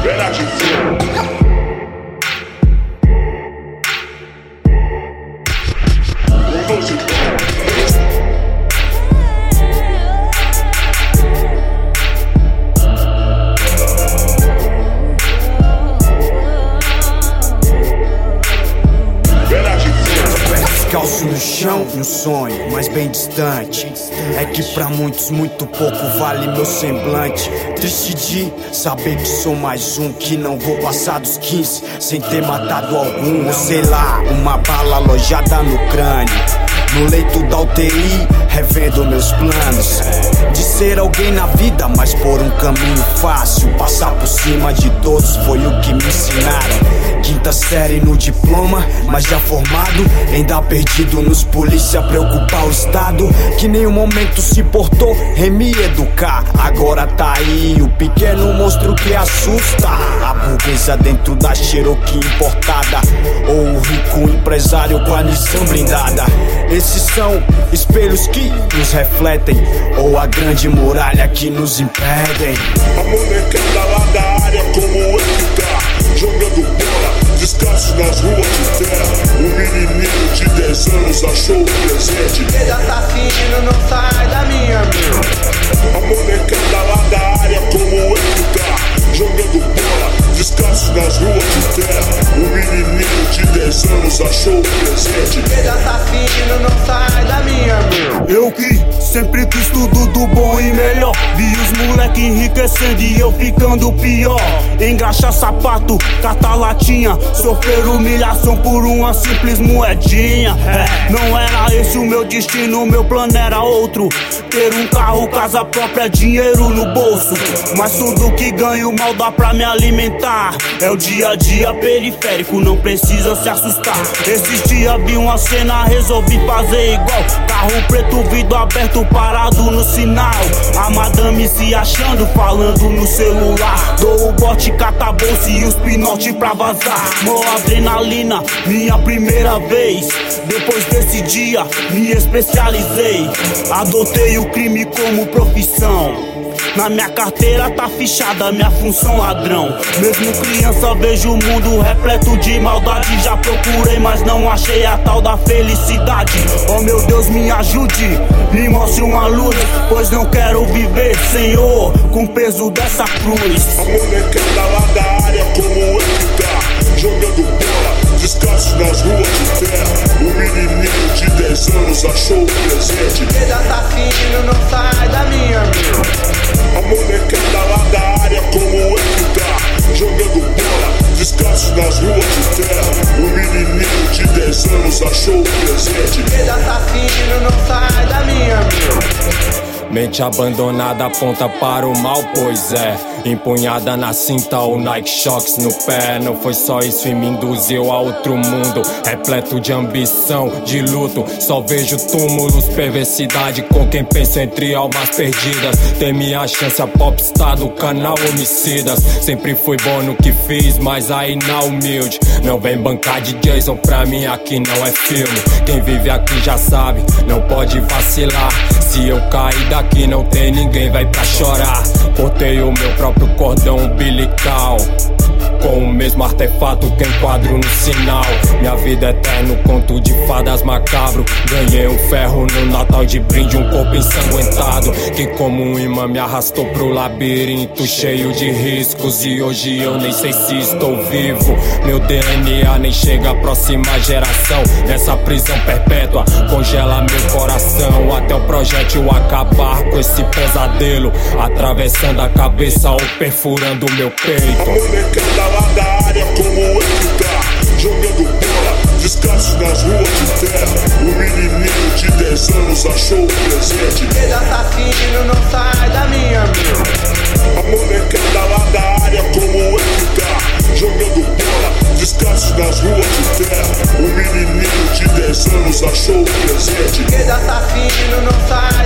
Era de ter. Descalço no chão, um sonho, mas bem distante. É que pra muitos muito pouco vale meu semblante. Triste de saber que sou mais um, que não vou passar dos 15 sem ter matado algum. Ou sei lá, uma bala alojada no crânio, no leito da UTI, revendo meus planos de ser alguém na vida, mas por um caminho fácil. Passar por cima de todos foi o que me ensinaram. Quinta série no diploma, mas já formado, ainda perdido nos polícia preocupar o estado, que nenhum momento se importou em me educar. Agora tá aí o pequeno monstro que assusta, a burguesa dentro da Cherokee importada, ou o rico empresário com a Nissan blindada. Esses são espelhos que nos refletem, ou a grande muralha que nos impedem. A molecada lá da área como é que tá, jogando bola, descalço nas ruas de terra. Um menininho de 10 anos achou o presente. Esse assassino não sai da minha mente. A molecada lá da área como é que tá, jogando bola, descalço nas ruas de terra. Um menininho de 10 anos achou o presente. Esse assassino não sai da minha mente. Eu que sempre quis tudo do bom e melhor, vi os moleque enriquecendo e eu ficando pior. Engraxar sapato, catar latinha, sofrer humilhação por uma simples moedinha. Não era esse o meu destino, meu plano era outro. Ter um carro, casa própria, dinheiro no bolso. Mas tudo que ganho mal dá pra me alimentar. É o dia a dia periférico, não precisa se assustar. Esses dias vi uma cena, resolvi fazer igual. Carro preto, vidro aberto, parado no sinal. A madame se achando, falando no celular. Dou o bote, cata a bolsa e os pinote pra vazar. Mó adrenalina, minha primeira vez. Depois desse dia, me especializei. Adotei o crime como profissão. Na minha carteira tá fichada minha função ladrão. Mesmo criança vejo o mundo repleto de maldade. Já procurei, mas não achei a tal da felicidade. Oh meu Deus, me ajude, me mostre uma luz, pois não quero viver, Senhor, com o peso dessa cruz. A molecada lá da área como é que tá, jogando bola, descalço nas ruas de terra. Um menininho de 10 anos achou o presente. Esse assassino não sai da minha mente. A molecada lá da área como é que tá, jogando bola, descalço nas ruas de terra. Um menininho de 10 anos achou o presente. Esse assassino não sai da minha mente. Mente abandonada aponta para o mal, pois é. Empunhada na cinta ou Nike Shox no pé. Não foi só isso e me induziu a outro mundo, repleto de ambição, de luto. Só vejo túmulos, perversidade com quem pensa entre almas perdidas. Tem minha chance a popstar do canal Homicidas. Sempre fui bom no que fiz, mas aí na humilde. Não vem bancar de Jason, pra mim aqui não é filme. Quem vive aqui já sabe, não pode vacilar. Se eu cair daqui não tem ninguém, vai pra chorar. Cortei o meu próprio cordão umbilical com o mesmo artefato que enquadro no sinal. Minha vida é eterno, conto de fadas macabro. Ganhei um ferro no Natal de brinde, um corpo ensanguentado que como um imã me arrastou pro labirinto cheio de riscos. E hoje eu nem sei se estou vivo. Meu DNA nem chega à próxima geração. Nessa prisão perpétua congela meu coração, até o projétil acabar com esse pesadelo, atravessando a cabeça ou perfurando meu peito. Lá da área como é que tá, jogando bola, descalço nas ruas de terra. Um menininho de 10 anos achou o presente. Esse assassino não sai da minha mente. A molecada lá da área como é que tá, jogando bola, descalço nas ruas de terra. Um menininho de 10 anos achou o presente. Esse assassino não sai